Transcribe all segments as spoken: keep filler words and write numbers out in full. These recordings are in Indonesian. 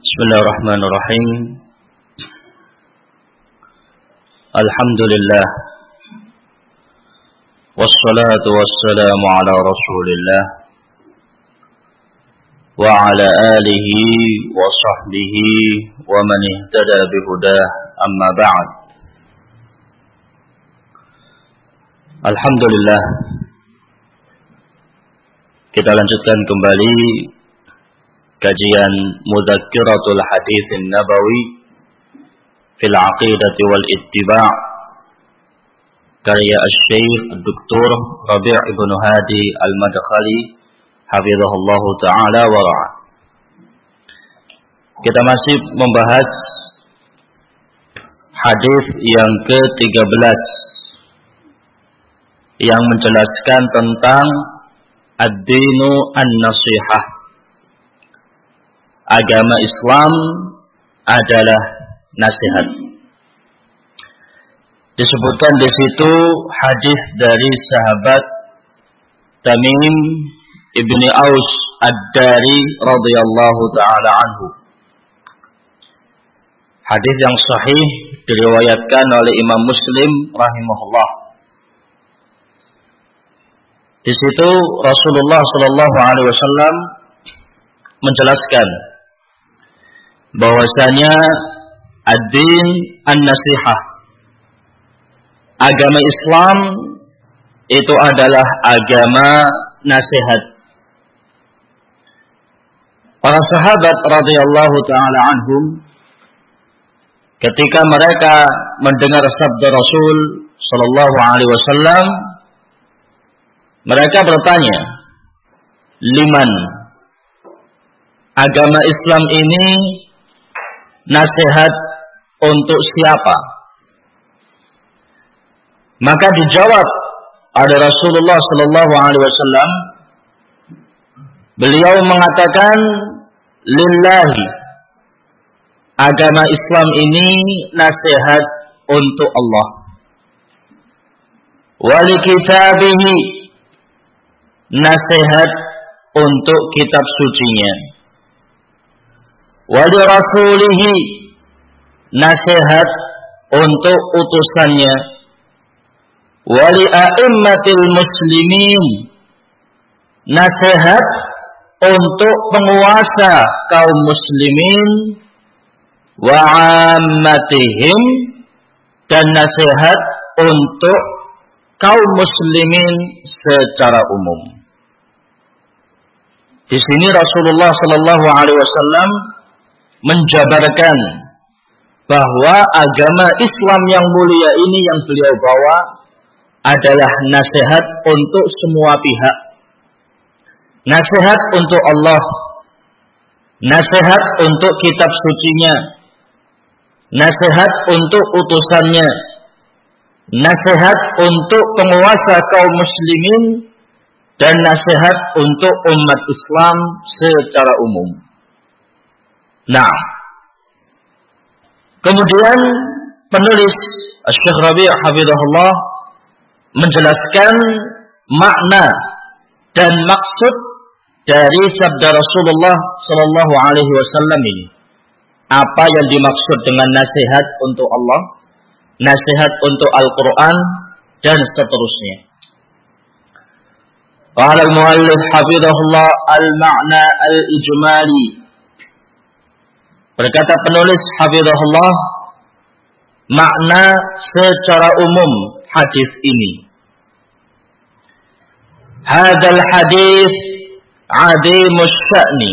Bismillahirrahmanirrahim. Alhamdulillah. Wassalatu wassalamu ala Rasulillah wa ala alihi wa sahbihi wa man ihtada bihudah, amma ba'd. Alhamdulillah. Kita lanjutkan kembali kajian Mudzakkiratul Hadits Nabawi fil Aqidati wal Ittiba' karya Asy-Syaikh Doktor Rabi' Ibnu Hadi Al-Madkhali hafizahullah taala wa ra'ah. Kita masih membahas hadis yang ke tiga belas yang menjelaskan tentang ad-dinu an-nasihah. Agama Islam adalah nasihat. Disebutkan di situ hadis dari sahabat Tamim ibni Aus ad-Dari radhiyallahu taala anhu. Hadis yang sahih diriwayatkan oleh Imam Muslim rahimahullah. Di situ Rasulullah sallallahu alaihi wasallam menjelaskan bahwasanya ad-din an-nasihah, agama Islam itu adalah agama nasihat. Para sahabat radhiyallahu taala anhum ketika mereka mendengar sabda Rasul sallallahu alaihi wasallam, mereka bertanya, liman, agama Islam ini nasihat untuk siapa? Maka dijawab oleh Rasulullah sallallahu alaihi wasallam, beliau mengatakan, lillahi, agama Islam ini nasihat untuk Allah. Wa li kitabihi, nasihat untuk kitab sucinya. Wa li rasulihi, nasihat untuk utusannya. Wa li a'immatil muslimin, nasihat untuk penguasa kaum muslimin. Wa 'ammatihim, dan nasihat untuk kaum muslimin secara umum. Di sini Rasulullah sallallahu alaihi wasallam menjabarkan bahwa agama Islam yang mulia ini yang beliau bawa adalah nasihat untuk semua pihak. Nasihat untuk Allah, nasihat untuk kitab sucinya, nasihat untuk utusannya, nasihat untuk penguasa kaum muslimin, dan nasihat untuk umat Islam secara umum. Nah, kemudian penulis Syekh Rabi' hafizahullah menjelaskan makna dan maksud dari sabda Rasulullah sallallahu alaihi wasallam ini. Apa yang dimaksud dengan nasihat untuk Allah, nasihat untuk Al-Quran, dan seterusnya. Qala al-muallif hafizahullah al-ma'na al-ijmali. Berkata penulis hafizahullah, makna secara umum hadis ini. Hadzal hadis azimus sya'ni.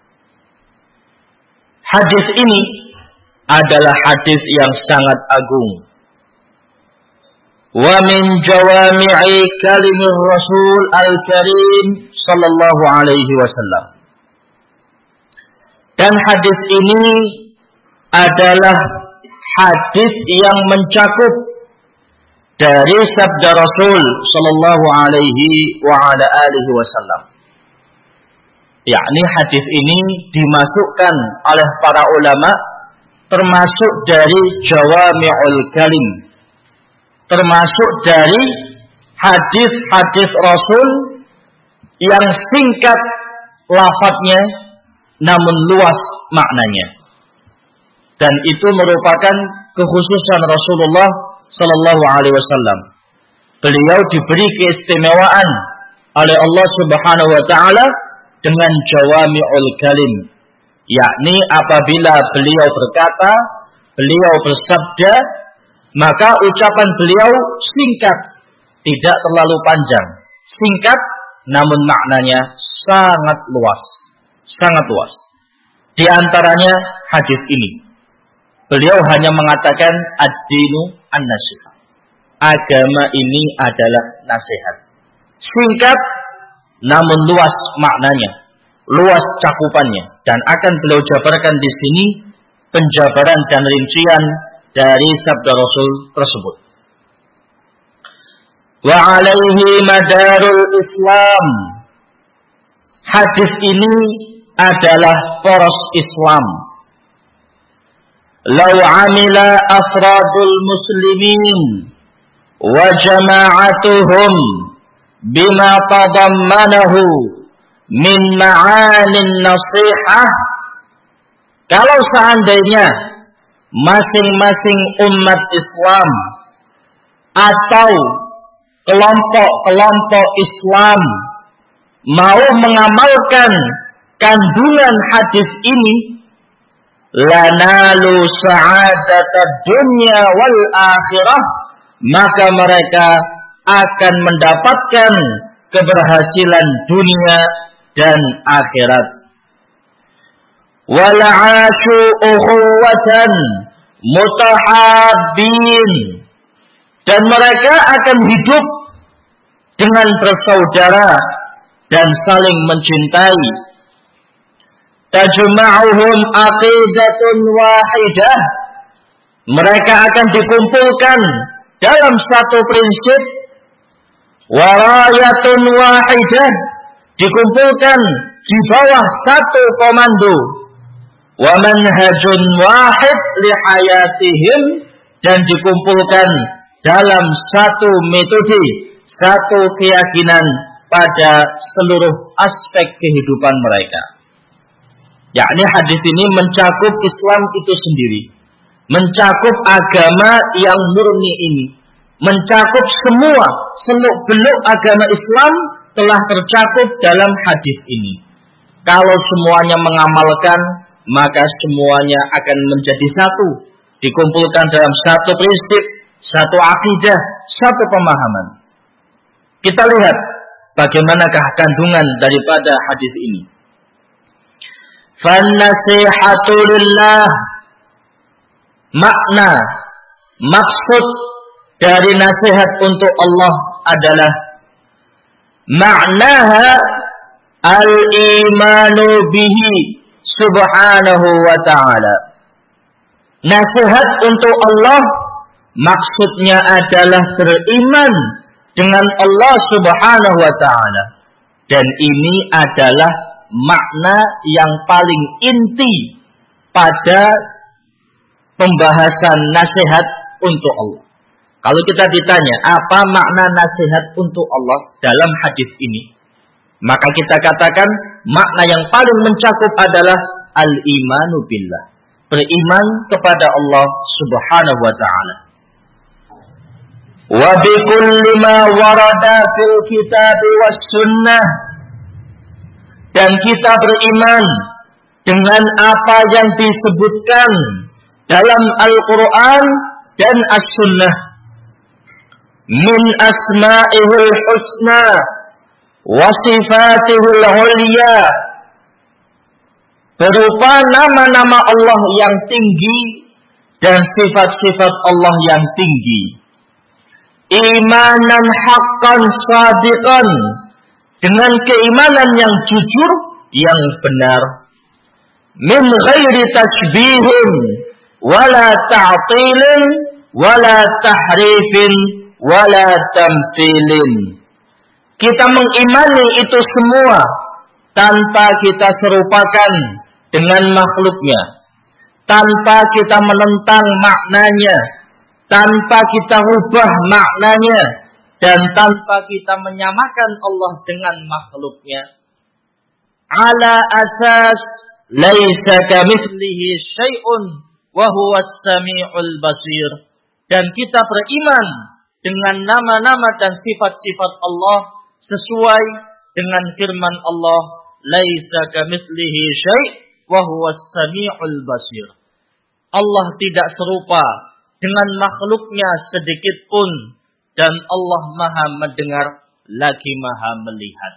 Hadis ini adalah hadis yang sangat agung. Wa min jawami'i kalimir Rasul al-Karim sallallahu alaihi wasallam. Dan hadis ini adalah hadis yang mencakup dari sabda Rasul sallallahu alaihi wa ala alihi wasallam. Yakni hadis ini dimasukkan oleh para ulama termasuk dari jawami'ul kalim, termasuk dari hadis-hadis Rasul yang singkat lafadznya namun luas maknanya. Dan itu merupakan kekhususan Rasulullah sallallahu alaihi wasallam. Beliau diberi keistimewaan oleh Allah Subhanahu wa taala dengan jawami'ul kalim, yakni apabila beliau berkata, beliau bersabda, maka ucapan beliau singkat, tidak terlalu panjang. Singkat namun maknanya sangat luas, sangat luas. Di antaranya hadis ini. Beliau hanya mengatakan ad-dinu an-nasihat. Agama ini adalah nasihat. Singkat namun luas maknanya, luas cakupannya, dan akan beliau jabarkan di sini penjabaran dan rincian dari sabda Rasul tersebut. Wa alaihi madarul Islam. Hadis ini adalah poros Islam. Lau amila afradul muslimin wa jama'atuhum bima tadammanahu min ma'anin nasihah. Kalau seandainya masing-masing umat Islam atau kelompok-kelompok Islam mau mengamalkan kandungan hadis ini, lanalu sa'adatad dunya wal akhirah, maka mereka akan mendapatkan keberhasilan dunia dan akhirat. Wal'ashu ukhuwatan mutahabbin, dan mereka akan hidup dengan bersaudara dan saling mencintai. Tajma'uhum aqidatun wahidah, mereka akan dikumpulkan dalam satu prinsip. Warayatun wahidah, dikumpulkan di bawah satu komando. Wa manhajun wahid li hayatihim, dan dikumpulkan dalam satu metode, satu keyakinan pada seluruh aspek kehidupan mereka. Yakni hadis ini mencakup Islam itu sendiri, mencakup agama yang murni ini, mencakup semua seluk-beluk agama Islam telah tercakup dalam hadis ini. Kalau semuanya mengamalkan, maka semuanya akan menjadi satu, dikumpulkan dalam satu prinsip, satu akidah, satu pemahaman. Kita lihat bagaimanakah kandungan daripada hadis ini. Fannasihatu lillah, makna, maksud dari nasihat untuk Allah adalah maknaha al-imanu bihi subhanahu wa ta'ala. Nasihat untuk Allah maksudnya adalah beriman dengan Allah subhanahu wa ta'ala. Dan ini adalah makna yang paling inti pada pembahasan nasihat untuk Allah. Kalau kita ditanya apa makna nasihat untuk Allah dalam hadis ini, maka kita katakan makna yang paling mencakup adalah al-imanu billah, beriman kepada Allah subhanahu wa ta'ala. Wa bi kulli ma warada fil kitab was sunnah, dan kita beriman dengan apa yang disebutkan dalam Al-Quran dan As-Sunnah min asma'ihil husna wa sifatihil ulya, berupa nama-nama Allah yang tinggi dan sifat-sifat Allah yang tinggi. Imanan haqqan sadiqan, dengan keimanan yang jujur, yang benar. Min ghairi tashbihin wala ta'tilin wala tahrifin wala tamthilin. Kita mengimani itu semua tanpa kita serupakan dengan makhluknya, tanpa kita menentang maknanya, tanpa kita ubah maknanya, dan tanpa kita menyamakan Allah dengan makhluknya. Ala asas laisa kamitslihi syai'un wa huwas sami'ul basir. Dan kita beriman dengan nama-nama dan sifat-sifat Allah sesuai dengan firman Allah, laisa kamitslihi syai' wa huwas sami'ul basir. Allah tidak serupa dengan makhluknya sedikit pun, dan Allah Maha mendengar lagi Maha melihat.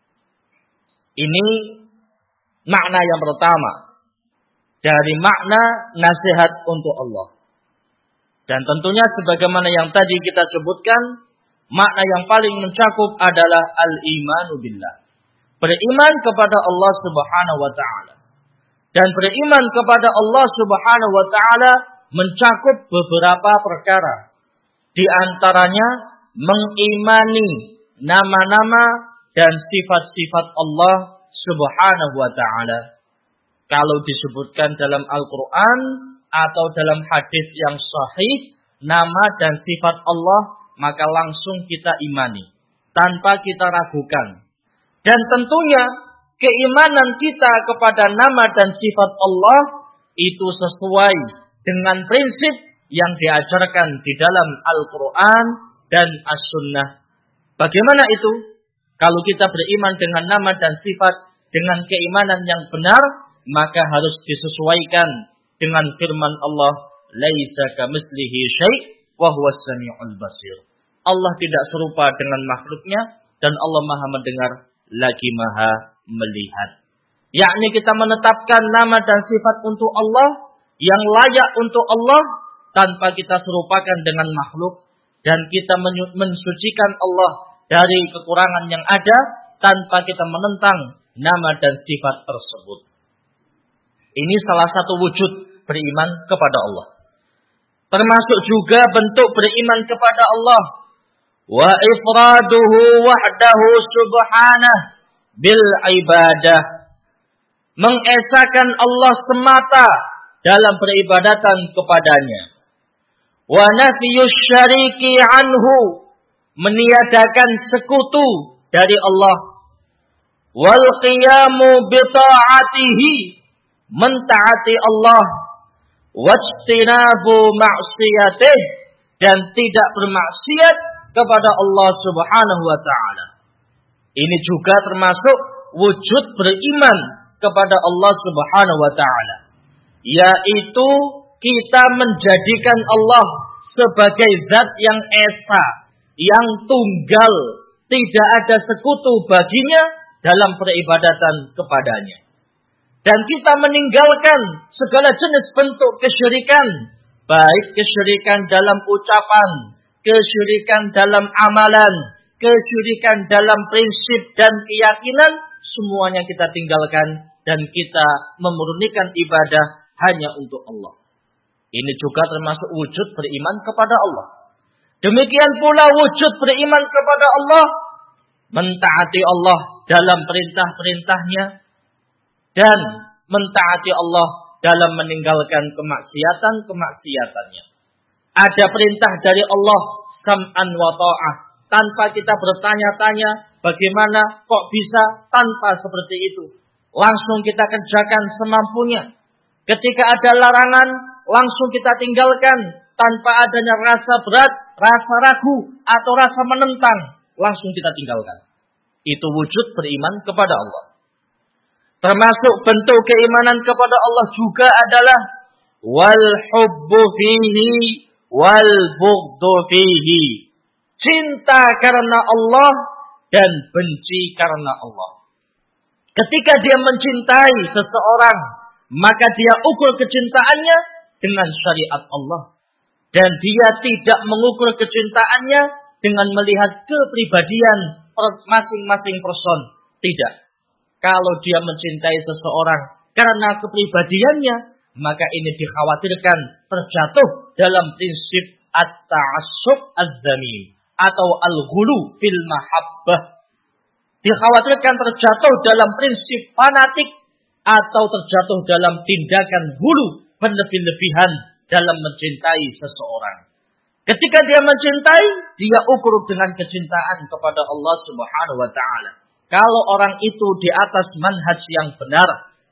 Ini makna yang pertama dari makna nasihat untuk Allah. Dan tentunya sebagaimana yang tadi kita sebutkan, makna yang paling mencakup adalah al-imanu billah. Beriman kepada Allah Subhanahu wa taala. Dan beriman kepada Allah Subhanahu wa taala mencakup beberapa perkara. Di antaranya mengimani nama-nama dan sifat-sifat Allah Subhanahu wa taala. Kalau disebutkan dalam Al-Qur'an atau dalam hadis yang sahih nama dan sifat Allah, maka langsung kita imani tanpa kita ragukan. Dan tentunya keimanan kita kepada nama dan sifat Allah itu sesuai dengan prinsip yang diajarkan di dalam Al-Quran dan As-Sunnah. Bagaimana itu? Kalau kita beriman dengan nama dan sifat dengan keimanan yang benar, maka harus disesuaikan dengan firman Allah, laisa kamitslihi syai' wa huwas sami'ul basir. Allah tidak serupa dengan makhluknya dan Allah Maha mendengar lagi Maha melihat. Yakni kita menetapkan nama dan sifat untuk Allah yang layak untuk Allah tanpa kita serupakan dengan makhluk, dan kita mensucikan Allah dari kekurangan yang ada tanpa kita menentang nama dan sifat tersebut. Ini salah satu wujud beriman kepada Allah. Termasuk juga bentuk beriman kepada Allah, wa ifraduhu wahdahu subhanah bil ibadah. Mengesahkan Allah semata dalam peribadatan kepadanya. Wa nafiyus syariki anhu, meniadakan sekutu dari Allah. Wal qiyamu bi ta'atihi, mentaati Allah. Wajtinabu ma'siyatih, dan tidak bermaksiat kepada Allah Subhanahu wa taala. Ini juga termasuk wujud beriman kepada Allah Subhanahu wa taala, yaitu kita menjadikan Allah sebagai zat yang esa, yang tunggal, tidak ada sekutu baginya dalam peribadatan kepadanya. Dan kita meninggalkan segala jenis bentuk kesyirikan, baik kesyirikan dalam ucapan, kesyirikan dalam amalan, kesyirikan dalam prinsip dan keyakinan, semuanya kita tinggalkan dan kita memurnikan ibadah hanya untuk Allah. Ini juga termasuk wujud beriman kepada Allah. Demikian pula wujud beriman kepada Allah, mentaati Allah dalam perintah-perintahnya, dan mentaati Allah dalam meninggalkan kemaksiatan-kemaksiatannya. Ada perintah dari Allah, sam'an wa ta'ah, tanpa kita bertanya-tanya bagaimana kok bisa, tanpa seperti itu. Langsung kita kerjakan semampunya. Ketika ada larangan, langsung kita tinggalkan tanpa adanya rasa berat, rasa ragu, atau rasa menentang. Langsung kita tinggalkan. Itu wujud beriman kepada Allah. Termasuk bentuk keimanan kepada Allah juga adalah wal hubbu fihi wal bughdu fihi. Cinta karena Allah dan benci karena Allah. Ketika dia mencintai seseorang, maka dia ukur kecintaannya dengan syariat Allah. Dan dia tidak mengukur kecintaannya dengan melihat kepribadian masing-masing person. Tidak. Kalau dia mencintai seseorang karena kepribadiannya, maka ini dikhawatirkan terjatuh dalam prinsip at-ta'assub az-zamim atau al-ghulu fil mahabbah. Dikhawatirkan terjatuh dalam prinsip fanatik atau terjatuh dalam tindakan hulu, berlebih-lebihan dalam mencintai seseorang. Ketika dia mencintai, dia ukur dengan kecintaan kepada Allah Subhanahu wa taala. Kalau orang itu di atas manhaj yang benar,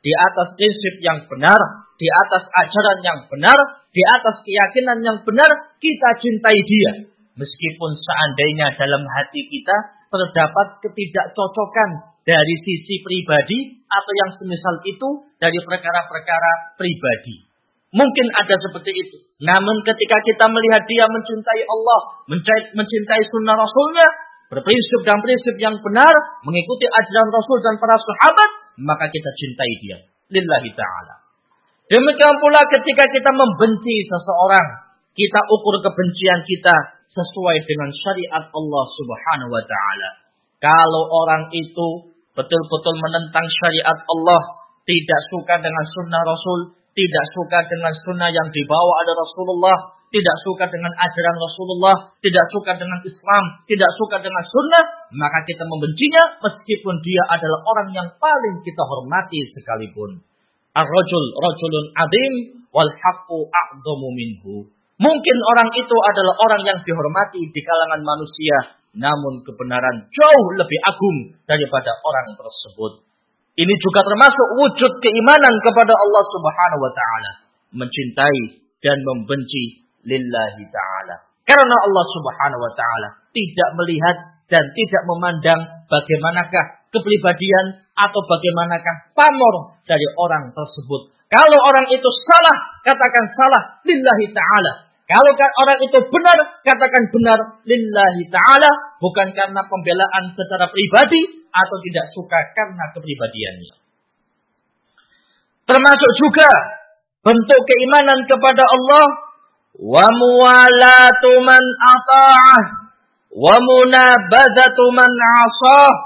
di atas prinsip yang benar, di atas ajaran yang benar, di atas keyakinan yang benar, kita cintai dia. Meskipun seandainya dalam hati kita terdapat ketidakcocokan dari sisi pribadi atau yang semisal itu dari perkara-perkara pribadi. Mungkin ada seperti itu. Namun ketika kita melihat dia mencintai Allah, mencintai sunnah Rasulnya, berprinsip dan prinsip yang benar, mengikuti ajaran Rasul dan para sahabat, maka kita cintai dia. Lillahi ta'ala. Demikian pula ketika kita membenci seseorang, kita ukur kebencian kita sesuai dengan syariat Allah subhanahu wa ta'ala. Kalau orang itu betul-betul menentang syariat Allah, tidak suka dengan sunnah Rasul, tidak suka dengan sunnah yang dibawa oleh Rasulullah, tidak suka dengan ajaran Rasulullah, tidak suka dengan Islam, tidak suka dengan sunnah, maka kita membencinya meskipun dia adalah orang yang paling kita hormati sekalipun. Ar-rajul rajulun adim wal haqqu a'dhamu minhu. Mungkin orang itu adalah orang yang dihormati di kalangan manusia, namun kebenaran jauh lebih agung daripada orang tersebut. Ini juga termasuk wujud keimanan kepada Allah Subhanahu wa taala, mencintai dan membenci lillahi ta'ala. Karena Allah Subhanahu wa ta'ala tidak melihat dan tidak memandang bagaimanakah kepribadian atau bagaimanakah pamor dari orang tersebut. Kalau orang itu salah, katakan salah lillahi ta'ala. Kalau orang itu benar, katakan benar lillahi ta'ala. Bukan karena pembelaan secara pribadi atau tidak suka karena kepribadiannya. Termasuk juga bentuk keimanan kepada Allah, wa muwalatu man ata'ah wa munabadatu man 'asah,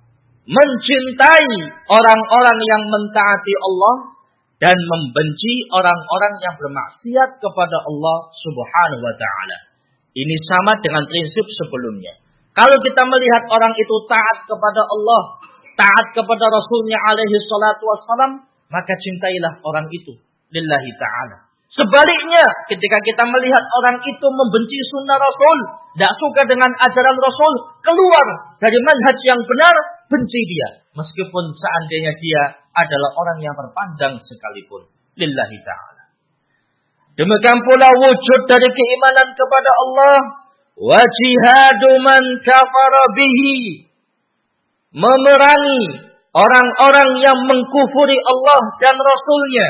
mencintai orang-orang yang mentaati Allah dan membenci orang-orang yang bermaksiat kepada Allah Subhanahu wa taala. Ini sama dengan prinsip sebelumnya. Kalau kita melihat orang itu taat kepada Allah, taat kepada Rasulnya alaihi salatu wassalam, maka cintailah orang itu lillahi ta'ala. Sebaliknya, ketika kita melihat orang itu membenci sunnah Rasul, tidak suka dengan ajaran Rasul, keluar dari manhaj yang benar, benci dia. Meskipun seandainya dia adalah orang yang terpandang sekalipun. Lillahi ta'ala. Demikian pula wujud dari keimanan kepada Allah. Wa jihadu man kafara bihi. Memerangi orang-orang yang mengkufuri Allah dan Rasulnya.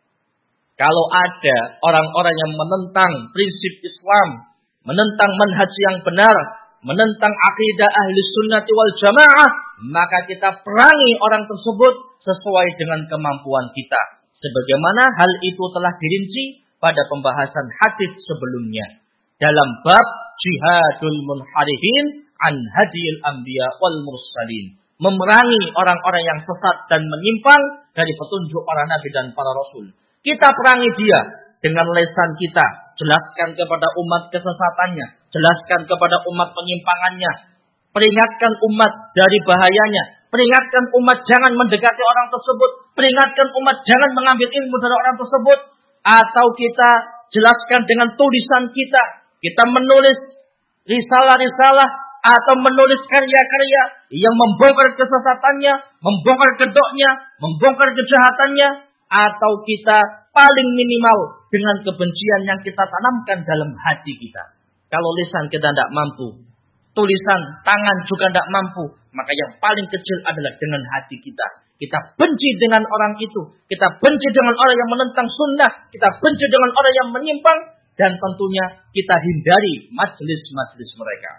Kalau ada orang-orang yang menentang prinsip Islam, menentang manhaj yang benar, menentang akidah ahli sunnati wal jamaah, maka kita perangi orang tersebut sesuai dengan kemampuan kita. Sebagaimana hal itu telah dirinci pada pembahasan hadis sebelumnya. Dalam bab jihadul munharifin an hadiyil anbiya wal mursalin. Memerangi orang-orang yang sesat dan menyimpang dari petunjuk para nabi dan para rasul. Kita perangi dia dengan lesan kita. Jelaskan kepada umat kesesatannya. Jelaskan kepada umat penyimpangannya. Peringatkan umat dari bahayanya. Peringatkan umat jangan mendekati orang tersebut. Peringatkan umat jangan mengambil ilmu dari orang tersebut. Atau kita jelaskan dengan tulisan kita. Kita menulis risalah-risalah atau menulis karya-karya yang membongkar kesesatannya, membongkar kedoknya, membongkar kejahatannya. Atau kita paling minimal dengan kebencian yang kita tanamkan dalam hati kita. Kalau lisan kita tidak mampu, tulisan tangan juga tidak mampu, maka yang paling kecil adalah dengan hati kita. Kita benci dengan orang itu. Kita benci dengan orang yang menentang sunnah. Kita benci dengan orang yang menyimpang. Dan tentunya kita hindari majlis-majlis mereka.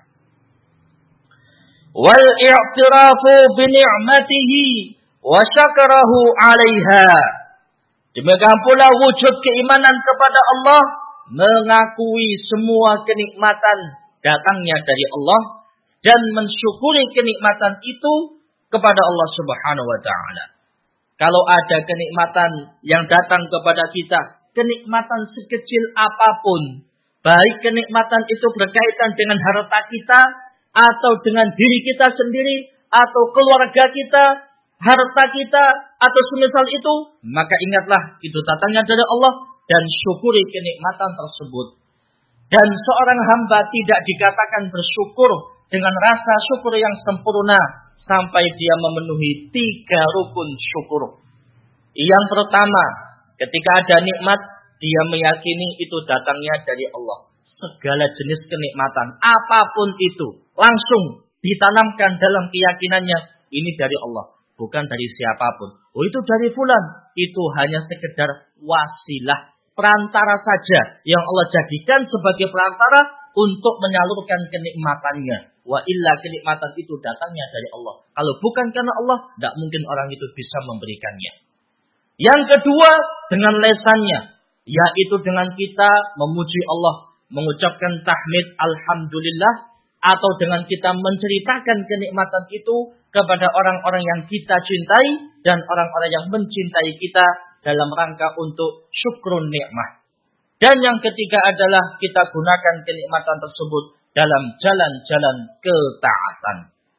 Wal i'tirafu bi ni'matihi wa syakarahu 'alaiha. Demikian pula wujud keimanan kepada Allah, mengakui semua kenikmatan datangnya dari Allah dan mensyukuri kenikmatan itu kepada Allah Subhanahu wa taala. Kalau ada kenikmatan yang datang kepada kita, kenikmatan sekecil apapun, baik kenikmatan itu berkaitan dengan harta kita atau dengan diri kita sendiri atau keluarga kita, harta kita atau semisal itu, maka ingatlah itu datangnya dari Allah dan syukuri kenikmatan tersebut. Dan seorang hamba tidak dikatakan bersyukur dengan rasa syukur yang sempurna sampai dia memenuhi tiga rukun syukur. Yang pertama, ketika ada nikmat, dia meyakini itu datangnya dari Allah. Segala jenis kenikmatan, apapun itu, langsung ditanamkan dalam keyakinannya, ini dari Allah, bukan dari siapapun. Oh, itu dari fulan, itu hanya sekedar wasilah, perantara saja yang Allah jadikan sebagai perantara untuk menyalurkan kenikmatannya. Wa illa, kenikmatan itu datangnya dari Allah. Kalau bukan karena Allah, tidak mungkin orang itu bisa memberikannya. Yang kedua, dengan lesannya, yaitu dengan kita memuji Allah, mengucapkan tahmid alhamdulillah, atau dengan kita menceritakan kenikmatan itu kepada orang-orang yang kita cintai dan orang-orang yang mencintai kita dalam rangka untuk syukrun nikmah. Dan yang ketiga adalah kita gunakan kenikmatan tersebut dalam jalan-jalan ketaatan.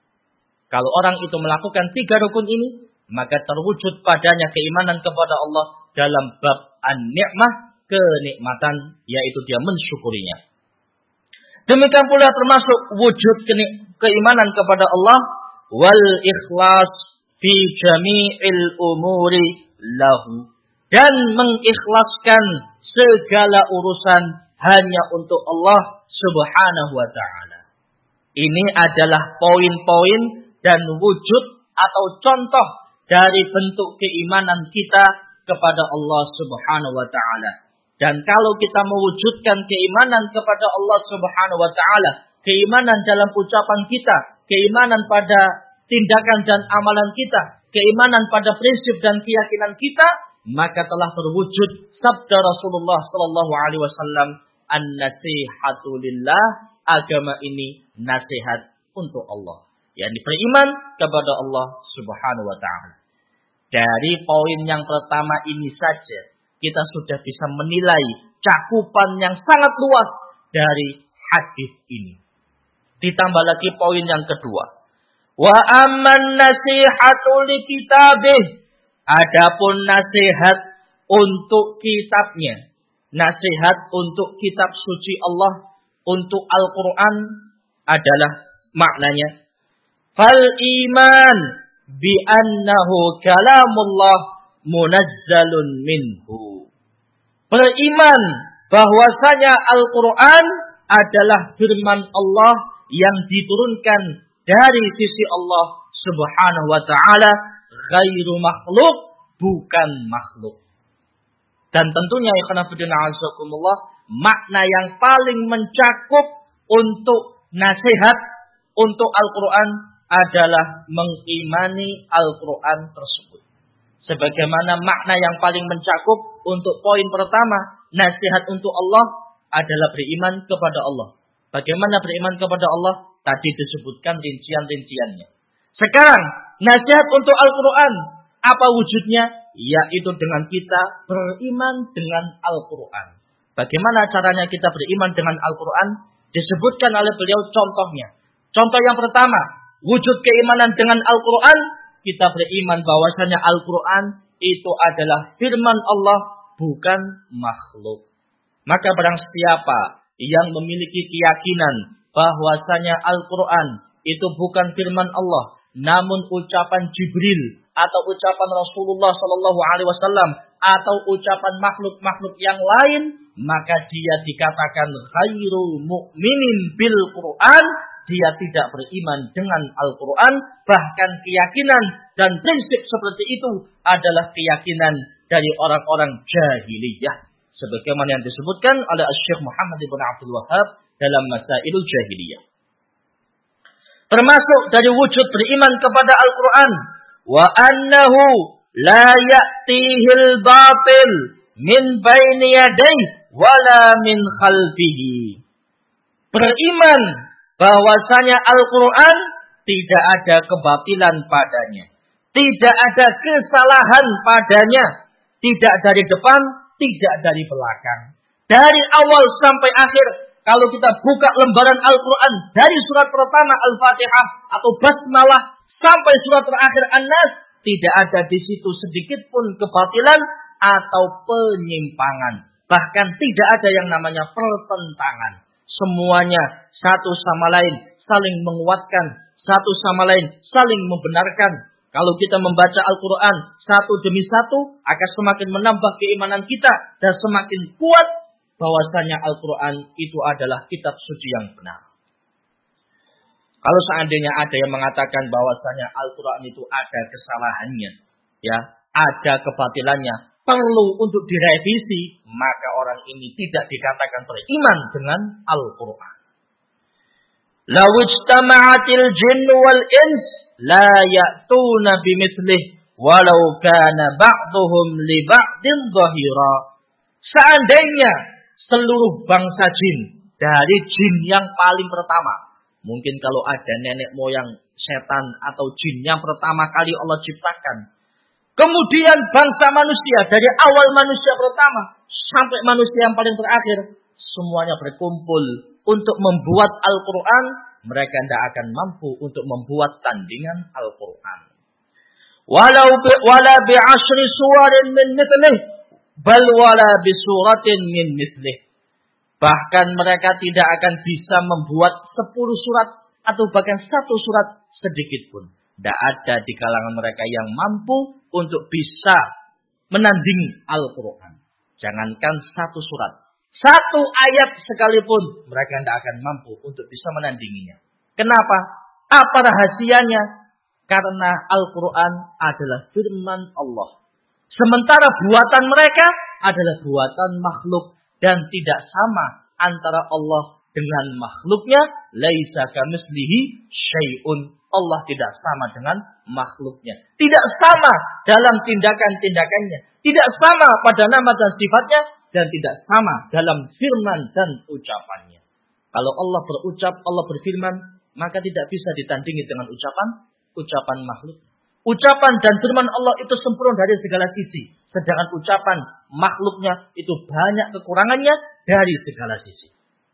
Kalau orang itu melakukan tiga rukun ini, maka terwujud padanya keimanan kepada Allah dalam bab an-ni'mah, kenikmatan, yaitu dia mensyukurinya. Demikian pula termasuk wujud keimanan kepada Allah, wal ikhlas fi jami'il umuri lahu, dan mengikhlaskan segala urusan hanya untuk Allah Subhanahu wa ta'ala. Ini adalah poin-poin dan wujud atau contoh dari bentuk keimanan kita kepada Allah Subhanahu wa ta'ala. Dan kalau kita mewujudkan keimanan kepada Allah Subhanahu wa ta'ala, keimanan dalam ucapan kita, keimanan pada tindakan dan amalan kita, keimanan pada prinsip dan keyakinan kita, maka telah terwujud sabda Rasulullah sallallahu alaihi wasallam, an-nasihatu lillah, agama ini nasihat untuk Allah. Yani beriman kepada Allah Subhanahu wa ta'ala. Dari poin yang pertama ini saja, kita sudah bisa menilai cakupan yang sangat luas dari hadis ini. Ditambah lagi poin yang kedua. Wa amman nasihatu li kitabih. Adapun nasihat untuk kitabnya. Nasihat untuk kitab suci Allah, untuk Al-Quran adalah maknanya. Fal iman bi annahu kalamullah munazzalun minhu. Beriman bahwasanya Al-Quran adalah firman Allah yang diturunkan dari sisi Allah Subhanahu wa ta'ala, ghairu makhluk, bukan makhluk. Dan tentunya ikhwan fillah azakumullah, makna yang paling mencakup untuk nasihat untuk Al-Quran adalah mengimani Al-Quran tersebut. Sebagaimana makna yang paling mencakup untuk poin pertama, nasihat untuk Allah adalah beriman kepada Allah. Bagaimana beriman kepada Allah? Tadi disebutkan rincian-rinciannya. Sekarang, nasihat untuk Al-Quran, apa wujudnya? Yaitu dengan kita beriman dengan Al-Quran. Bagaimana caranya kita beriman dengan Al-Quran? Disebutkan oleh beliau contohnya. Contoh yang pertama, wujud keimanan dengan Al-Quran, kita beriman bahwasanya Al-Quran itu adalah firman Allah, bukan makhluk. Maka barang siapa yang memiliki keyakinan bahwasanya Al-Quran itu bukan firman Allah, namun ucapan Jibril atau ucapan Rasulullah Sallallahu Alaihi Wasallam atau ucapan makhluk-makhluk yang lain, maka dia dikatakan ghairul mu'minin bil Quran. Dia tidak beriman dengan Al-Quran. Bahkan keyakinan dan prinsip seperti itu adalah keyakinan dari orang-orang jahiliyah. Sebagaimana yang disebutkan oleh Syekh Muhammad ibn Abdul Wahhab dalam Masailul Jahiliyah. Termasuk dari wujud beriman kepada Al-Quran. Wa annahu la ya'tihil batil min baini yadayhi wala min khalfihi. Beriman bahwasanya Al-Quran tidak ada kebatilan padanya. Tidak ada kesalahan padanya. Tidak dari depan, tidak dari belakang. Dari awal sampai akhir, kalau kita buka lembaran Al-Quran dari surat pertama Al-Fatihah atau Basmalah sampai surat terakhir An-Nas, tidak ada di situ sedikit pun kebatilan atau penyimpangan. Bahkan tidak ada yang namanya pertentangan. Semuanya satu sama lain saling menguatkan, satu sama lain saling membenarkan. Kalau kita membaca Al-Quran satu demi satu, akan semakin menambah keimanan kita dan semakin kuat bahwasanya Al-Quran itu adalah kitab suci yang benar. Kalau seandainya ada yang mengatakan bahwasanya Al-Quran itu ada kesalahannya, ya, ada kebatilannya, perlu untuk direvisi, maka orang ini tidak dikatakan beriman dengan Al-Quran. Law ijtama'atil jinnu wal ins la ya'tuna bimithlih walau kana ba'dhum li ba'din dhahira. Seandainya seluruh bangsa jin, dari jin yang paling pertama, mungkin kalau ada nenek moyang setan atau jin yang pertama kali Allah ciptakan, kemudian bangsa manusia dari awal manusia pertama sampai manusia yang paling terakhir, semuanya berkumpul untuk membuat Al-Quran, mereka tidak akan mampu untuk membuat tandingan Al-Quran. Walau bi, wala bi ashri suwarin min mithlih, bal wala bi suratin min mithlih. Bahkan mereka tidak akan bisa membuat sepuluh surat atau bahkan satu surat sedikit pun. Tidak ada di kalangan mereka yang mampu untuk bisa menandingi Al-Quran. Jangankan satu surat. Satu ayat sekalipun mereka tidak akan mampu untuk bisa menandinginya. Kenapa? Apa rahasianya? Karena Al-Quran adalah firman Allah. Sementara buatan mereka adalah buatan makhluk. Dan tidak sama antara Allah dengan makhluknya. Laisa kamitslihi syai'un. Allah tidak sama dengan makhluknya. Tidak sama dalam tindakan-tindakannya. Tidak sama pada nama dan sifatnya. Dan tidak sama dalam firman dan ucapannya. Kalau Allah berucap, Allah berfirman, maka tidak bisa ditandingi dengan ucapan ucapan makhluk. Ucapan dan firman Allah itu sempurna dari segala sisi. Sedangkan ucapan makhluknya itu banyak kekurangannya dari segala sisi.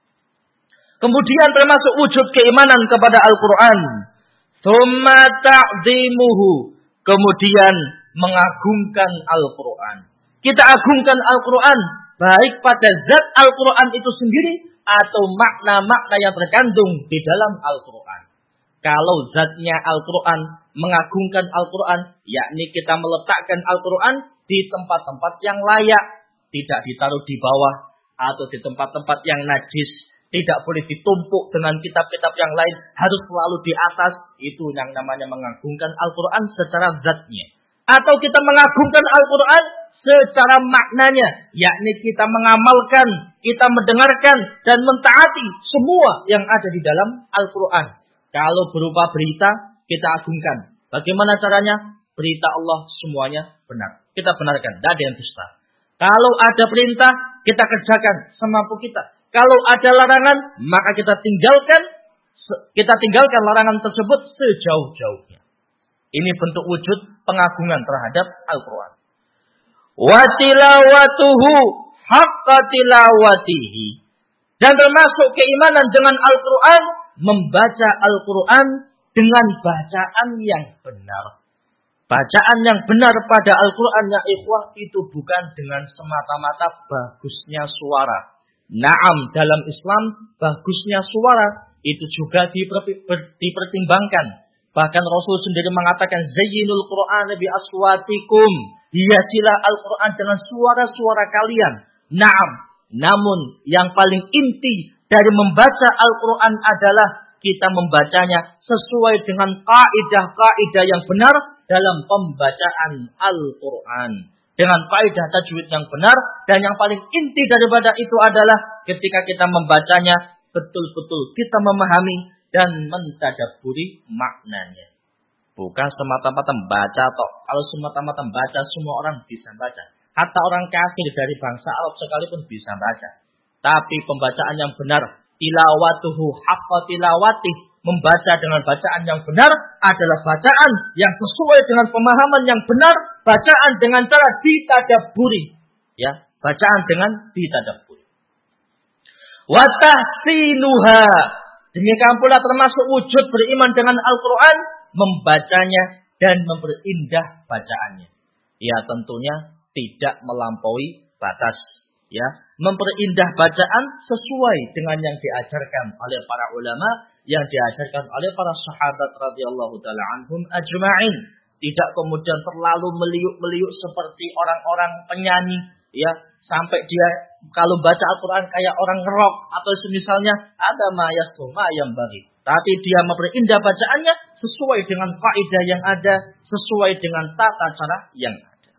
Kemudian termasuk wujud keimanan kepada Al-Quran. Tsumma ta'zimuhu. Kemudian mengagungkan Al-Quran. Kita agungkan Al-Quran baik pada zat Al-Quran itu sendiri atau makna-makna yang terkandung di dalam Al-Quran. Kalau zatnya Al-Quran, mengagungkan Al-Quran, yakni kita meletakkan Al-Quran di tempat-tempat yang layak, tidak ditaruh di bawah atau di tempat-tempat yang najis, tidak boleh ditumpuk dengan kitab-kitab yang lain, harus selalu di atas. Itu yang namanya mengagungkan Al-Quran secara zatnya. Atau kita mengagungkan Al-Quran secara maknanya, yakni kita mengamalkan, kita mendengarkan dan mentaati semua yang ada di dalam Al-Quran. Kalau berupa berita, kita agungkan. Bagaimana caranya? Berita Allah semuanya benar. Kita benarkan, tidak ada yang dusta. Kalau ada perintah, kita kerjakan semampu kita. Kalau ada larangan, maka kita tinggalkan, kita tinggalkan larangan tersebut sejauh-jauhnya. Ini bentuk wujud pengagungan terhadap Al-Quran. Wa tilawatuhu haqqa tilawatihi. Dan termasuk keimanan dengan Al-Quran, membaca Al-Quran dengan bacaan yang benar. Bacaan yang benar pada Al-Quran, ya ikhwah, itu bukan dengan semata-mata bagusnya suara. Naam, dalam Islam bagusnya suara itu juga dipertimbangkan. Bahkan Rasul sendiri mengatakan, Zayyinul Qur'an bi aswatikum. Hiasilah Al-Quran dengan suara-suara kalian. Naam, namun yang paling inti dari membaca Al-Quran adalah kita membacanya sesuai dengan kaidah-kaidah yang benar dalam pembacaan Al-Quran. Dengan kaidah tajwid yang benar. Dan yang paling inti daripada itu adalah ketika kita membacanya, betul-betul kita memahami dan mentadabburi maknanya. Bukan semata-mata membaca toh. Kalau semata-mata membaca, semua orang bisa baca. Hatta orang kafir dari bangsa Arab sekalipun bisa baca. Tapi pembacaan yang benar, tilawatuhu haqqa tilawatih, membaca dengan bacaan yang benar adalah bacaan yang sesuai dengan pemahaman yang benar, bacaan dengan cara ditadabburi. Ya, bacaan dengan ditadabburi. Wa tahsinuha. Demikian pula termasuk wujud beriman dengan Al-Quran, membacanya dan memperindah bacaannya. Ya, tentunya tidak melampaui batas. Ya, memperindah bacaan sesuai dengan yang diajarkan oleh para ulama, yang diajarkan oleh para sahabat radhiyallahu taala anhum ajma'in. Tidak kemudian terlalu meliuk-meliuk seperti orang-orang penyanyi, ya, sampai dia kalau baca Al-Quran kayak orang ngerok atau semisalnya ada mayasmu mayam bagi. Tapi dia memperindah bacaannya sesuai dengan kaidah yang ada, sesuai dengan tata cara yang ada.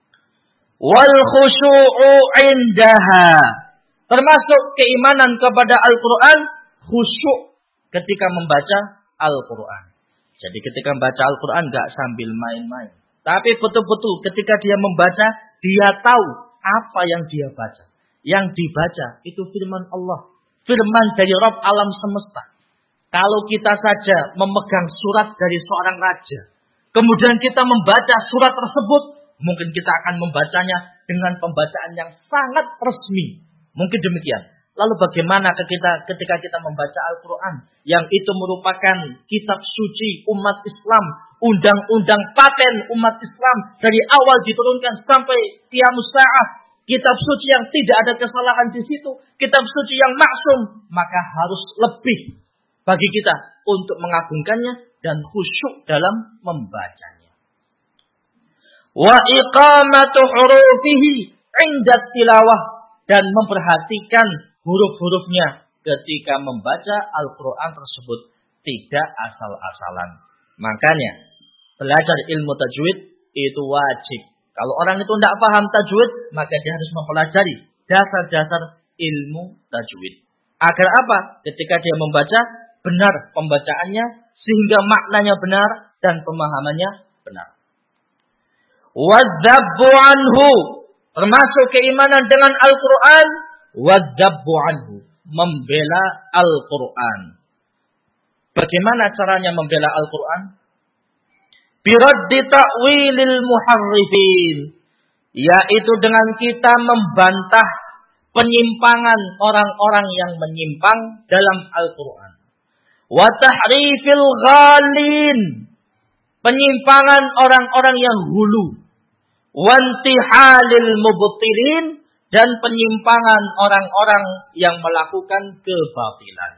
Wal khusyu'u indaha. Termasuk keimanan kepada Al-Quran, khusyuk ketika membaca Al-Quran. Jadi ketika membaca Al-Quran gak sambil main-main. Tapi betul-betul ketika dia membaca, dia tahu apa yang dia baca. Yang dibaca itu firman Allah. Firman dari Rabb alam semesta. Kalau kita saja memegang surat dari seorang raja, kemudian kita membaca surat tersebut, mungkin kita akan membacanya dengan pembacaan yang sangat resmi. Mungkin demikian. Lalu bagaimana ketika, ketika kita membaca Al-Quran, yang itu merupakan kitab suci umat Islam, undang-undang paten umat Islam, dari awal diturunkan sampai qiyamus sa'ah, kitab suci yang tidak ada kesalahan di situ, kitab suci yang maksum, maka harus lebih bagi kita untuk mengagungkannya dan khusyuk dalam membacanya. Wa iqamatu hurufihi 'inda tilawah, dan memperhatikan huruf-hurufnya ketika membaca Al-Quran tersebut, tidak asal-asalan. Makanya belajar ilmu tajwid itu wajib. Kalau orang itu tidak paham tajwid, maka dia harus mempelajari dasar-dasar ilmu tajwid. Agar apa? Ketika dia membaca, benar pembacaannya, sehingga maknanya benar dan pemahamannya benar. Wadzabbu anhu, termasuk keimanan dengan Al-Quran, wadzabbu anhu, membela Al-Quran. Bagaimana caranya membela Al-Quran? Biraddi ta'wilil muharrifin, yaitu dengan kita membantah penyimpangan orang-orang yang menyimpang dalam Al-Quran. Wa tahrifil ghalin, penyimpangan orang-orang yang hulu. Wantihalil mubtilin, dan penyimpangan orang-orang yang melakukan kebatilan.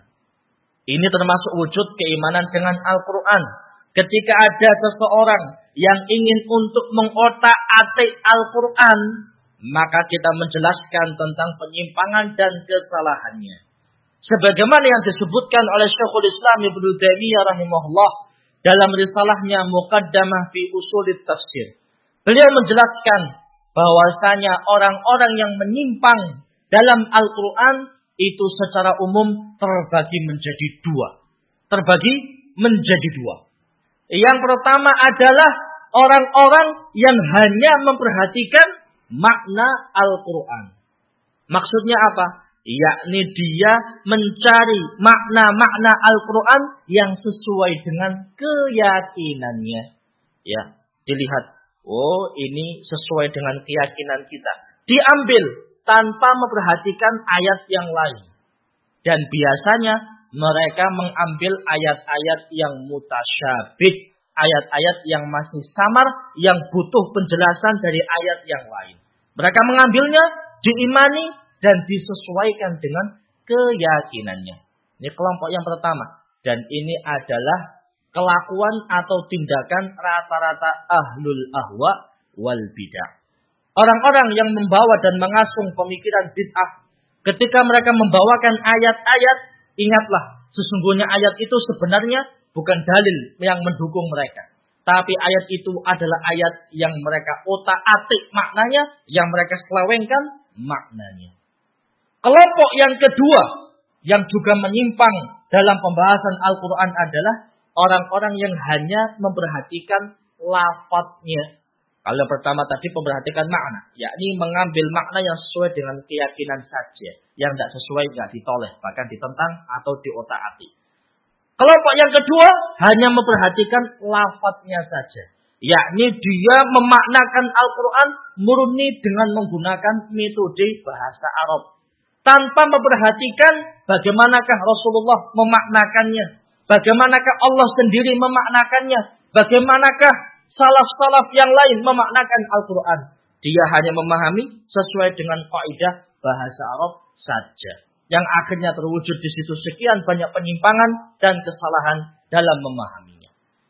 Ini termasuk wujud keimanan dengan Al-Quran. Ketika ada seseorang yang ingin untuk mengotak-atik Al-Quran, maka kita menjelaskan tentang penyimpangan dan kesalahannya. Sebagaimana yang disebutkan oleh Syekhul Islam Ibnu Taimiyah rahimahullah dalam risalahnya Muqaddamah fi Ushul Tafsir. Beliau menjelaskan bahwasanya orang-orang yang menyimpang dalam Al-Quran itu secara umum terbagi menjadi dua. Terbagi menjadi dua. Yang pertama adalah orang-orang yang hanya memperhatikan makna Al-Quran. Maksudnya apa? Yakni dia mencari makna-makna Al-Quran yang sesuai dengan keyakinannya. Ya, dilihat. Oh, ini sesuai dengan keyakinan kita. Diambil tanpa memperhatikan ayat yang lain. Dan biasanya mereka mengambil ayat-ayat yang mutasyabih. Ayat-ayat yang masih samar, yang butuh penjelasan dari ayat yang lain. Mereka mengambilnya, diimani, dan disesuaikan dengan keyakinannya. Ini kelompok yang pertama. Dan ini adalah kelakuan atau tindakan rata-rata ahlul ahwa wal bid'ah. Orang-orang yang membawa dan mengasung pemikiran bid'ah, ketika mereka membawakan ayat-ayat, ingatlah, sesungguhnya ayat itu sebenarnya bukan dalil yang mendukung mereka. Tapi ayat itu adalah ayat yang mereka otak-atik maknanya, yang mereka selewengkan maknanya. Kelompok yang kedua, yang juga menyimpang dalam pembahasan Al-Quran adalah orang-orang yang hanya memperhatikan lafadznya. Kalau yang pertama tadi memperhatikan makna, yakni mengambil makna yang sesuai dengan keyakinan saja, yang tidak sesuai tidak ditoleh, bahkan ditentang atau diotak-atik. Kelompok yang kedua hanya memperhatikan lafadznya saja, yakni dia memaknakan Al-Quran murni dengan menggunakan metode bahasa Arab, tanpa memperhatikan bagaimanakah Rasulullah memaknakannya. Bagaimanakah Allah sendiri memaknakannya? Bagaimanakah salaf-salaf yang lain memaknakan Al-Quran? Dia hanya memahami sesuai dengan kaidah bahasa Arab saja. Yang akhirnya terwujud di situ sekian banyak penyimpangan dan kesalahan dalam memahaminya.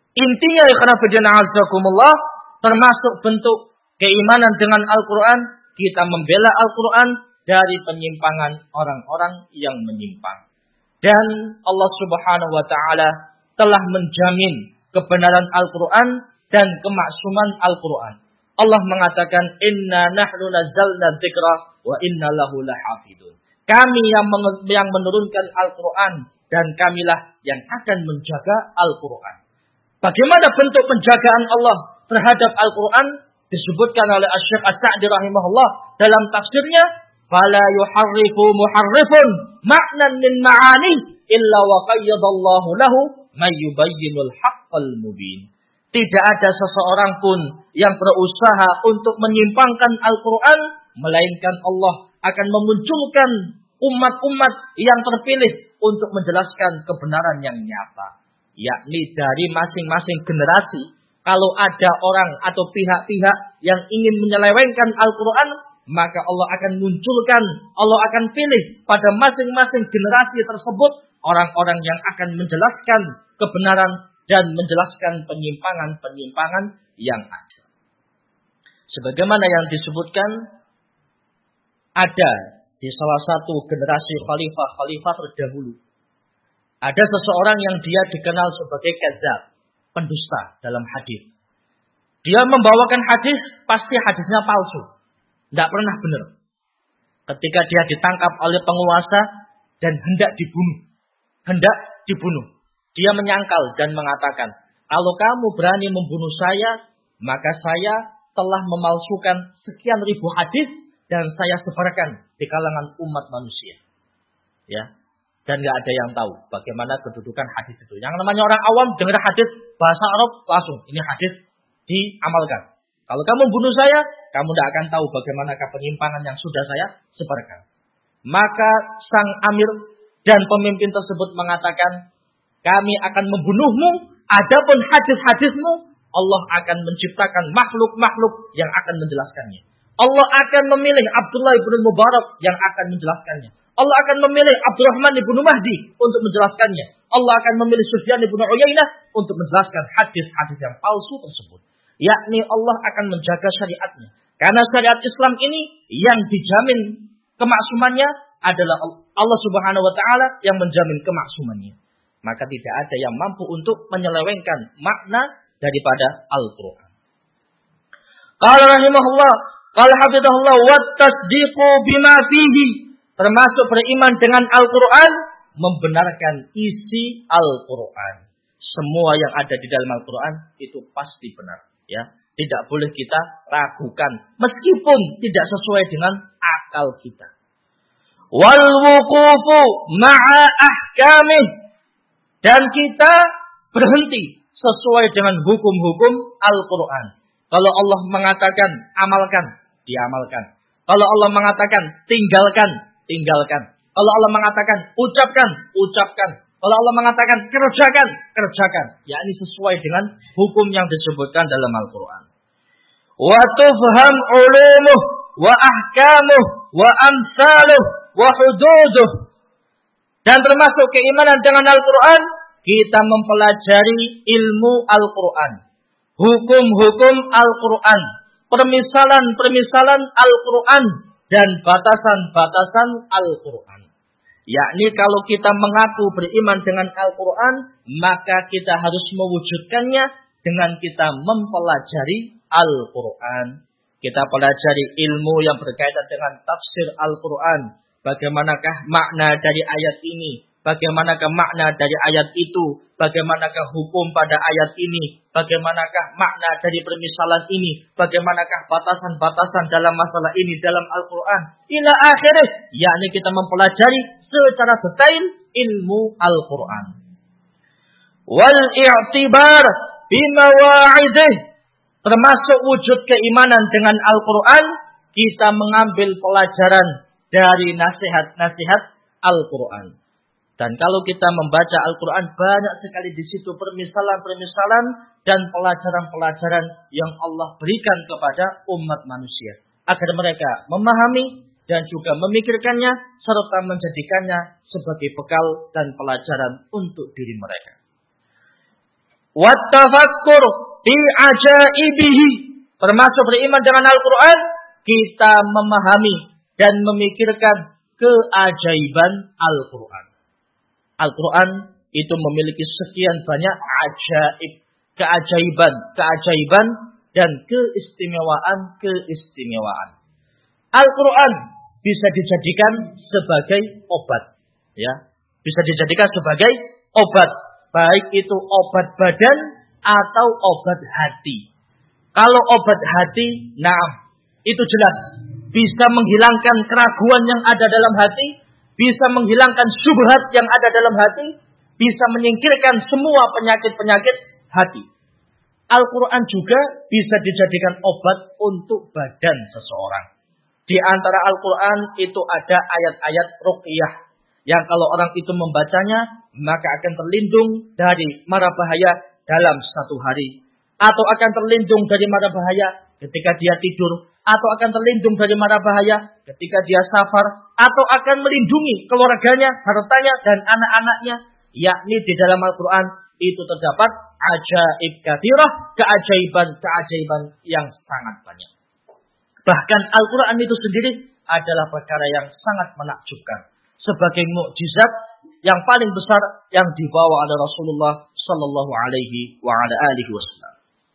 Intinya ikhwan fillah azakumullah, termasuk bentuk keimanan dengan Al-Quran, kita membela Al-Quran dari penyimpangan orang-orang yang menyimpang. Dan Allah Subhanahu wa taala telah menjamin kebenaran Al-Quran dan kemaksuman Al-Quran. Allah mengatakan, "Inna nahnu nazzalna dzikra wa inna lahu lahafidun." Kami yang yang menurunkan Al-Quran dan kamilah yang akan menjaga Al-Quran. Bagaimana bentuk penjagaan Allah terhadap Al-Quran? Disebutkan oleh Asy-Syaikh As-Sa'di rahimahullah dalam tafsirnya, "Fala yuharrifu muharrifun ma'nan min ma'ani illa wa qayyadallahu lahu may yubayyinul haqqal mubin." Tidak ada seseorang pun yang berusaha untuk menyimpangkan Al-Quran, melainkan Allah akan memunculkan umat-umat yang terpilih untuk menjelaskan kebenaran yang nyata. Yakni dari masing-masing generasi, kalau ada orang atau pihak-pihak yang ingin menyelewengkan Al-Quran, maka Allah akan munculkan, Allah akan pilih pada masing-masing generasi tersebut orang-orang yang akan menjelaskan kebenaran dan menjelaskan penyimpangan-penyimpangan yang ada. Sebagaimana yang disebutkan, ada di salah satu generasi khalifah-khalifah terdahulu, ada seseorang yang dia dikenal sebagai kadzdzab, pendusta dalam hadis. Dia membawakan hadis, pasti hadisnya palsu, tidak pernah benar. Ketika dia ditangkap oleh penguasa dan hendak dibunuh, hendak dibunuh, dia menyangkal dan mengatakan, "Kalau kamu berani membunuh saya, maka saya telah memalsukan sekian ribu hadis dan saya sebarkan di kalangan umat manusia." Ya. Dan nggak ada yang tahu bagaimana kedudukan hadis itu. Yang namanya orang awam dengar hadis bahasa Arab langsung ini hadis diamalkan. Kalau kamu bunuh saya, kamu tidak akan tahu bagaimanakah penyimpangan yang sudah saya sebarkan. Maka sang amir dan pemimpin tersebut mengatakan, "Kami akan membunuhmu, adapun hadis-hadismu Allah akan menciptakan makhluk-makhluk yang akan menjelaskannya. Allah akan memilih Abdullah bin Mubarak yang akan menjelaskannya. Allah akan memilih Abdurrahman bin Mahdi untuk menjelaskannya. Allah akan memilih Sufyan bin Uyainah untuk menjelaskan hadis-hadis yang palsu tersebut." Yakni Allah akan menjaga syariatnya. Karena syariat Islam ini yang dijamin kemaksumannya adalah Allah Subhanahu wa taala yang menjamin kemaksumannya. Maka tidak ada yang mampu untuk menyelewengkan makna daripada Al-Quran. Qala rahimahullah, qala hafizahullah, wa tasdiqu bima fihi, termasuk beriman dengan Al-Quran, membenarkan isi Al-Quran. Semua yang ada di dalam Al-Quran itu pasti benar. Ya, tidak boleh kita ragukan, meskipun tidak sesuai dengan akal kita. Wal wuqufu ma'a ahkamih, dan kita berhenti sesuai dengan hukum-hukum Al-Quran. Kalau Allah mengatakan amalkan, diamalkan. Kalau Allah mengatakan tinggalkan, tinggalkan. Kalau Allah mengatakan ucapkan, ucapkan. Kalau Allah mengatakan kerjakan, kerjakan. Yakni sesuai dengan hukum yang disebutkan dalam Al-Quran. Wa tufham ulumuh, wa ahkamuh, wa amsaluh, wa hududuh. Dan termasuk keimanan dengan Al-Quran, kita mempelajari ilmu Al-Quran. Hukum-hukum Al-Quran. Permisalan-permisalan Al-Quran. Dan batasan-batasan Al-Quran. Yakni kalau kita mengaku beriman dengan Al-Quran, maka kita harus mewujudkannya dengan kita mempelajari Al-Quran. Kita pelajari ilmu yang berkaitan dengan tafsir Al-Quran. Bagaimanakah makna dari ayat ini? Bagaimanakah makna dari ayat itu? Bagaimanakah hukum pada ayat ini? Bagaimanakah makna dari permisalan ini? Bagaimanakah batasan-batasan dalam masalah ini dalam Al-Quran? Ila akhirih, yakni kita mempelajari secara detail ilmu Al-Quran. Wal i'tibar bimawa'idih, termasuk wujud keimanan dengan Al-Quran, kita mengambil pelajaran dari nasihat-nasihat Al-Quran. Dan kalau kita membaca Al-Quran, banyak sekali di situ permisalan-permisalan dan pelajaran-pelajaran yang Allah berikan kepada umat manusia. Agar mereka memahami dan juga memikirkannya, serta menjadikannya sebagai bekal dan pelajaran untuk diri mereka. Wattafakkur fi ajaibihi. Termasuk beriman dengan Al-Quran, kita memahami dan memikirkan keajaiban Al-Quran. Al-Quran itu memiliki sekian banyak ajaib, keajaiban, keajaiban dan keistimewaan-keistimewaan. Al-Quran bisa dijadikan sebagai obat, ya, bisa dijadikan sebagai obat, baik itu obat badan atau obat hati. Kalau obat hati, nah, itu jelas bisa menghilangkan keraguan yang ada dalam hati, bisa menghilangkan syubhat yang ada dalam hati, bisa menyingkirkan semua penyakit-penyakit hati. Al-Quran juga bisa dijadikan obat untuk badan seseorang. Di antara Al-Quran itu ada ayat-ayat ruqyah yang kalau orang itu membacanya maka akan terlindung dari mara bahaya dalam satu hari, atau akan terlindung dari mara bahaya ketika dia tidur, atau akan terlindung dari mara bahaya ketika dia safar, atau akan melindungi keluarganya, hartanya dan anak-anaknya. Yakni di dalam Al-Quran itu terdapat ajaib katsirah, keajaiban-keajaiban yang sangat banyak. Bahkan Al-Quran itu sendiri adalah perkara yang sangat menakjubkan, sebagai mukjizat yang paling besar yang dibawa oleh Rasulullah sallallahu alaihi wa ala alihi wasallam.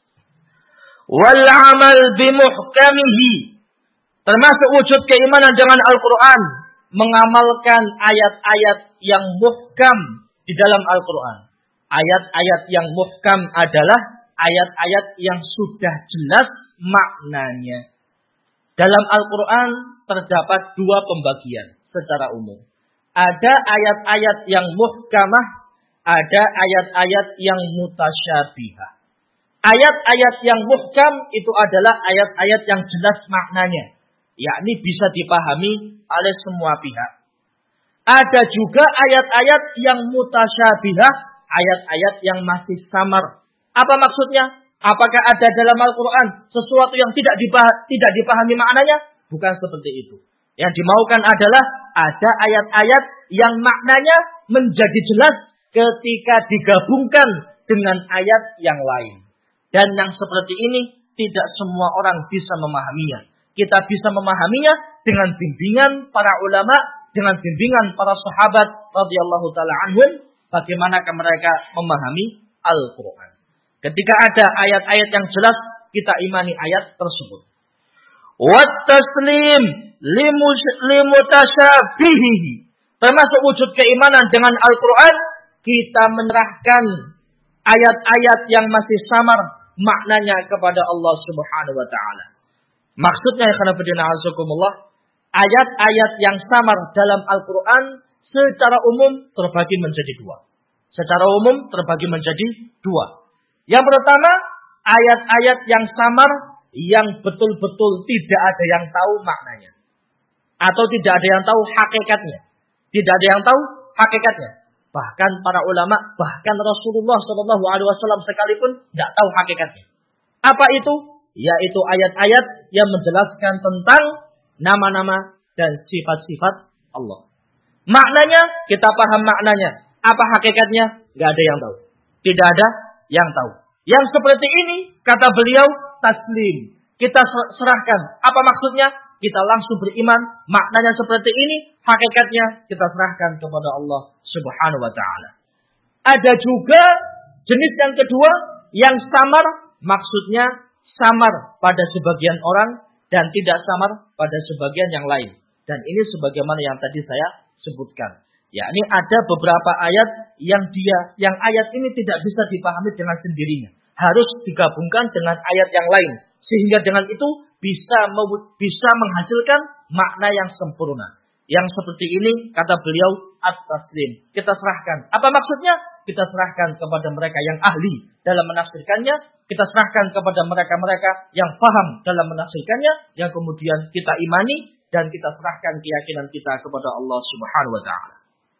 Wal amal bimuhkamihi, termasuk wujud keimanan dengan Al-Quran, mengamalkan ayat-ayat yang muhkam di dalam Al-Quran. Ayat-ayat yang muhkam adalah ayat-ayat yang sudah jelas maknanya. Dalam Al-Quran terdapat dua pembagian secara umum. Ada ayat-ayat yang muhkamah, ada ayat-ayat yang mutasyabihah. Ayat-ayat yang muhkam itu adalah ayat-ayat yang jelas maknanya, yakni bisa dipahami oleh semua pihak. Ada juga ayat-ayat yang mutasyabihah, ayat-ayat yang masih samar. Apa maksudnya? Apakah ada dalam Al-Quran sesuatu yang tidak dipahami, tidak dipahami maknanya? Bukan seperti itu. Yang dimaukan adalah ada ayat-ayat yang maknanya menjadi jelas ketika digabungkan dengan ayat yang lain. Dan yang seperti ini tidak semua orang bisa memahaminya. Kita bisa memahaminya dengan bimbingan para ulama, dengan bimbingan para sahabat radhiyallahu taala anhum, bagaimanakah mereka memahami Al-Quran. Ketika ada ayat-ayat yang jelas, kita imani ayat tersebut. Wat taslim limutasyabihi, termasuk wujud keimanan dengan Al-Quran, kita menyerahkan ayat-ayat yang masih samar maknanya kepada Allah Subhanahu wa taala. Maksudnya ya khonafidina azakumullah, ayat-ayat yang samar dalam Al-Quran secara umum terbagi menjadi dua. Secara umum terbagi menjadi dua. Yang pertama, ayat-ayat yang samar yang betul-betul tidak ada yang tahu maknanya. Atau tidak ada yang tahu hakikatnya. Tidak ada yang tahu hakikatnya. Bahkan para ulama, bahkan Rasulullah shallallahu alaihi wasallam sekalipun tidak tahu hakikatnya. Apa itu? Yaitu ayat-ayat yang menjelaskan tentang nama-nama dan sifat-sifat Allah. Maknanya, kita paham maknanya. Apa hakikatnya? Tidak ada yang tahu. Tidak ada yang tahu. Yang seperti ini, kata beliau, taslim. Kita serahkan. Apa maksudnya? Kita langsung beriman. Maknanya seperti ini, hakikatnya kita serahkan kepada Allah Subhanahu wa taala. Ada juga jenis yang kedua yang samar, maksudnya samar pada sebagian orang dan tidak samar pada sebagian yang lain. Dan ini sebagaimana yang tadi saya sebutkan. Yakni ada beberapa ayat yang dia, yang ayat ini tidak bisa dipahami dengan sendirinya. Harus digabungkan dengan ayat yang lain. Sehingga dengan itu bisa bisa menghasilkan makna yang sempurna. Yang seperti ini kata beliau at-taslim. Kita serahkan. Apa maksudnya? Kita serahkan kepada mereka yang ahli dalam menafsirkannya. Kita serahkan kepada mereka-mereka yang paham dalam menafsirkannya. Yang kemudian kita imani dan kita serahkan keyakinan kita kepada Allah Subhanahu wa taala.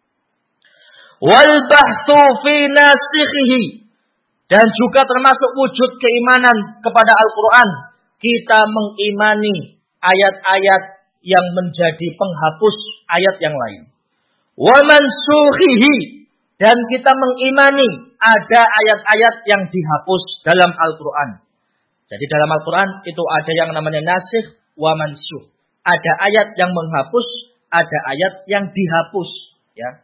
Wal bahthu fi nasikhihi, dan juga termasuk wujud keimanan kepada Al-Quran, kita mengimani ayat-ayat yang menjadi penghapus ayat yang lain. Wa mansukhihi, dan kita mengimani ada ayat-ayat yang dihapus dalam Al-Quran. Jadi dalam Al-Quran itu ada yang namanya nasikh wa mansukh. Ada ayat yang menghapus, ada ayat yang dihapus. Ya.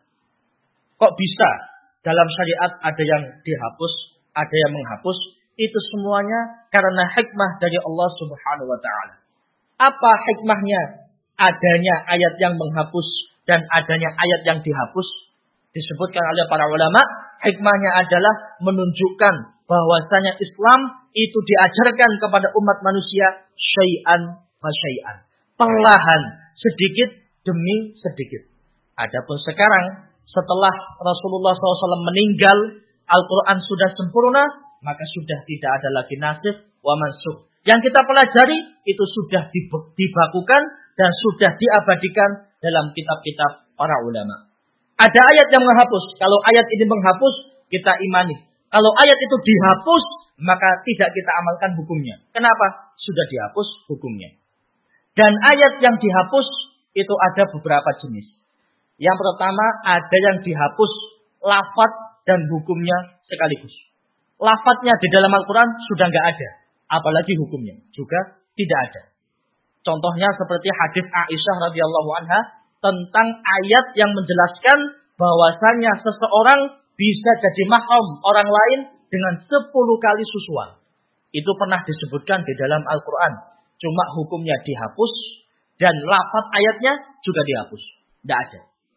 Kok bisa dalam syariat ada yang dihapus, ada yang menghapus? Itu semuanya karena hikmah dari Allah Subhanahu wa Ta'ala. Apa hikmahnya adanya ayat yang menghapus dan adanya ayat yang dihapus? Disebutkan oleh para ulama, hikmahnya adalah menunjukkan bahwasanya Islam itu diajarkan kepada umat manusia syai'an wa syai'an. Perlahan, sedikit demi sedikit. Adapun sekarang, setelah Rasulullah shallallahu alaihi wasallam meninggal, Al-Quran sudah sempurna, maka sudah tidak ada lagi nasikh wa mansukh. Yang kita pelajari itu sudah dibakukan dan sudah diabadikan dalam kitab-kitab para ulama. Ada ayat yang menghapus. Kalau ayat ini menghapus, kita imani. Kalau ayat itu dihapus, maka tidak kita amalkan hukumnya. Kenapa? Sudah dihapus hukumnya. Dan ayat yang dihapus itu ada beberapa jenis. Yang pertama, ada yang dihapus lafaz dan hukumnya sekaligus. Lafaznya di dalam Al-Quran sudah nggak ada. Apalagi hukumnya juga tidak ada. Contohnya seperti hadis Aisyah radhiyallahu anha tentang ayat yang menjelaskan bahwasanya seseorang bisa jadi mahram orang lain dengan sepuluh kali susuan. Itu pernah disebutkan di dalam Al-Quran. Cuma hukumnya dihapus dan lafaz ayatnya juga dihapus. Tidak ada.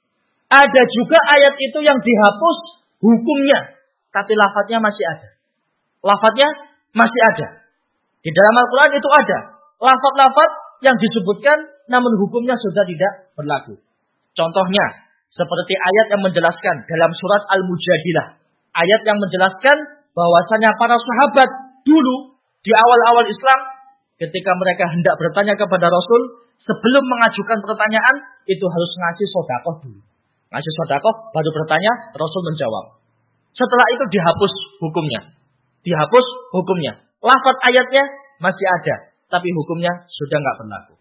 Ada juga ayat itu yang dihapus hukumnya. Tapi lafaznya masih ada. Lafaznya masih ada. Di dalam Al-Quran itu ada. Lafaz-lafaz yang disebutkan namun hukumnya sudah tidak berlaku. Contohnya seperti ayat yang menjelaskan dalam surat Al-Mujadilah. Ayat yang menjelaskan bahwasanya para sahabat dulu di awal-awal Islam ketika mereka hendak bertanya kepada Rasul, sebelum mengajukan pertanyaan itu harus ngasih sedekah dulu. Ngasih sedekah baru bertanya, Rasul menjawab. Setelah itu dihapus hukumnya. Dihapus hukumnya. Lafaz ayatnya masih ada, tapi hukumnya sudah nggak berlaku.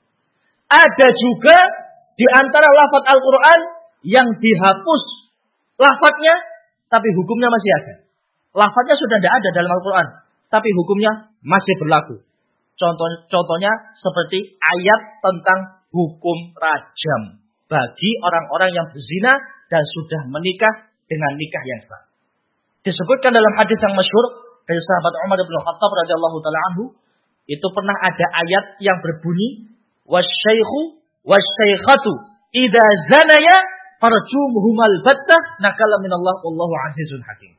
Ada juga di antara lafaz Al-Quran yang dihapus lafaznya, tapi hukumnya masih ada. Lafaznya sudah tidak ada dalam Al-Quran, tapi hukumnya masih berlaku. Contoh, contohnya seperti ayat tentang hukum rajam bagi orang-orang yang berzina dan sudah menikah dengan nikah yang sah. Disebutkan dalam hadis yang masyhur dari sahabat Umar bin Khattab radhiyallahu taala anhu, itu pernah ada ayat yang berbunyi wasyaikhu wasyaikhatu idza zanaya farjumuhumal battah nakala minallah wallahu azizun hakim.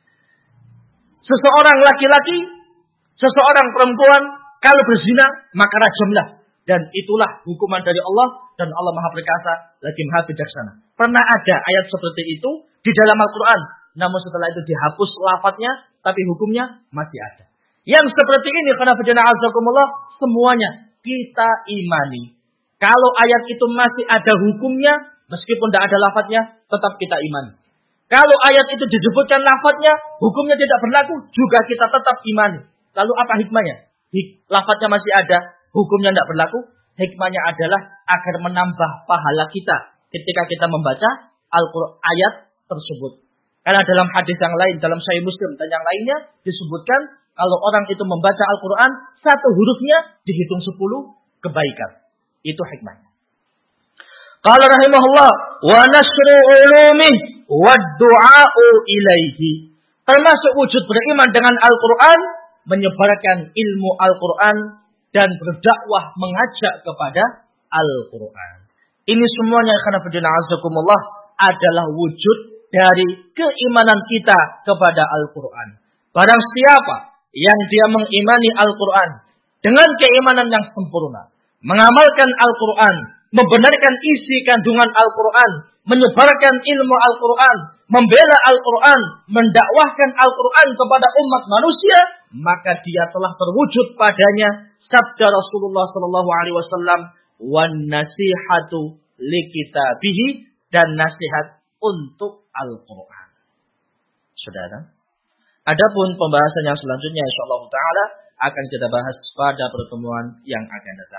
Seseorang laki-laki, seseorang perempuan kalau berzina maka rajamlah, dan itulah hukuman dari Allah dan Allah Maha Perkasa lagi Maha Bijaksana. Pernah ada ayat seperti itu di dalam Al-Quran, namun setelah itu dihapus lafadznya, tapi hukumnya masih ada. Yang seperti ini karena fajana azakumullah semuanya kita imani. Kalau ayat itu masih ada hukumnya, meskipun tidak ada lafadznya, tetap kita imani. Kalau ayat itu disebutkan lafadznya, hukumnya tidak berlaku, juga kita tetap imani. Lalu apa hikmahnya? Lafadznya masih ada, hukumnya tidak berlaku. Hikmahnya adalah agar menambah pahala kita ketika kita membaca Al-Quran ayat tersebut. Karena dalam hadis yang lain, dalam Sahih Muslim dan yang lainnya disebutkan kalau orang itu membaca Al-Quran, satu hurufnya dihitung sepuluh kebaikan. Itu hikmahnya. Qala rahimahullah, wa nasru ulumih wa du'a'u ilaihi. Termasuk wujud beriman dengan Al-Quran, menyebarkan ilmu Al-Quran, dan berdakwah mengajak kepada Al-Quran. Ini semuanya karena fadina azakumullah adalah wujud dari keimanan kita kepada Al-Quran. Barang siapa yang dia mengimani Al-Quran dengan keimanan yang sempurna, mengamalkan Al-Quran, membenarkan isi kandungan Al-Quran, menyebarkan ilmu Al-Quran, membela Al-Quran, mendakwahkan Al-Quran kepada umat manusia, maka dia telah terwujud padanya sabda Rasulullah sallallahu alaihi wasallam, wan nasihatu likitabihi, dan nasihat untuk Al-Quran. Saudara, adapun pembahasan yang selanjutnya insyaallah taala akan kita bahas pada pertemuan yang akan datang.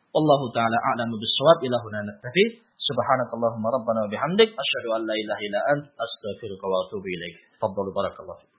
Wallahu ta'ala a'lamu bis-shawab. Ila huna naktafi. Subhanakallahumma rabbana wa bihamdik asyhadu an la ilaha illa anta astaghfiruka wa atubu ilaik. Tafadhalu barakallahu.